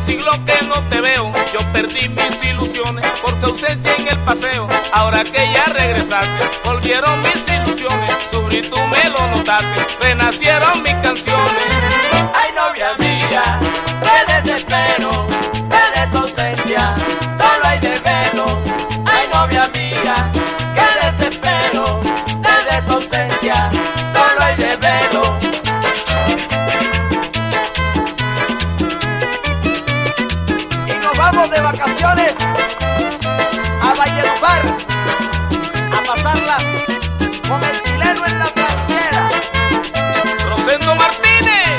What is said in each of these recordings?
siglo que no te veo, yo perdí mis ilusiones por tu ausencia en el paseo. Ahora que ya regresaste, volvieron mis ilusiones, sufrí tú me lo notaste, renacieron mis canciones. Ay, novia mía, qué desespero, desde tu ausencia, solo hay desvelo. Ay, novia mía, qué desespero, desde tu ausencia, solo hay desvelo. Y nos vamos de vacaciones a Valledupar, a pasarla con el chileno en la frontera. Rosendo Martínez,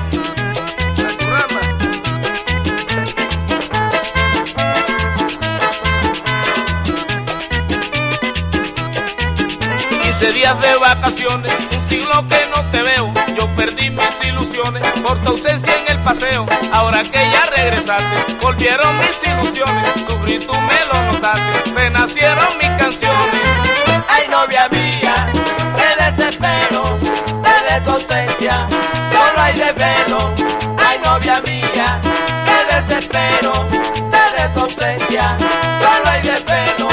días de vacaciones, un siglo que no te veo, yo perdí mis ilusiones por tu ausencia en el paseo. Ahora que ya regresaste, volvieron mis ilusiones, sufrí tú me lo notaste, renacieron mis canciones. Ay, novia mía, qué desespero, desde tu ausencia, solo hay desvelo. Ay, novia mía, qué desespero, desde tu ausencia, solo hay desvelo.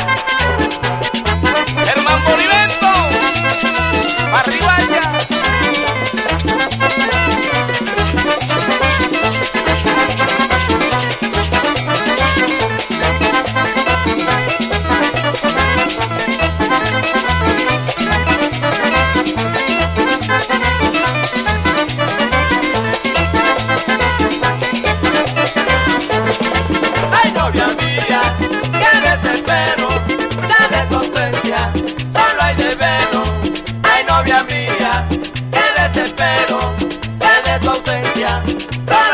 Herman Bolivento, arriba ya. Ay, novia mía, qué desespero, desde tu ausencia, solo hay desvelo. Ay, novia mía, qué desespero, desde tu ausencia, solo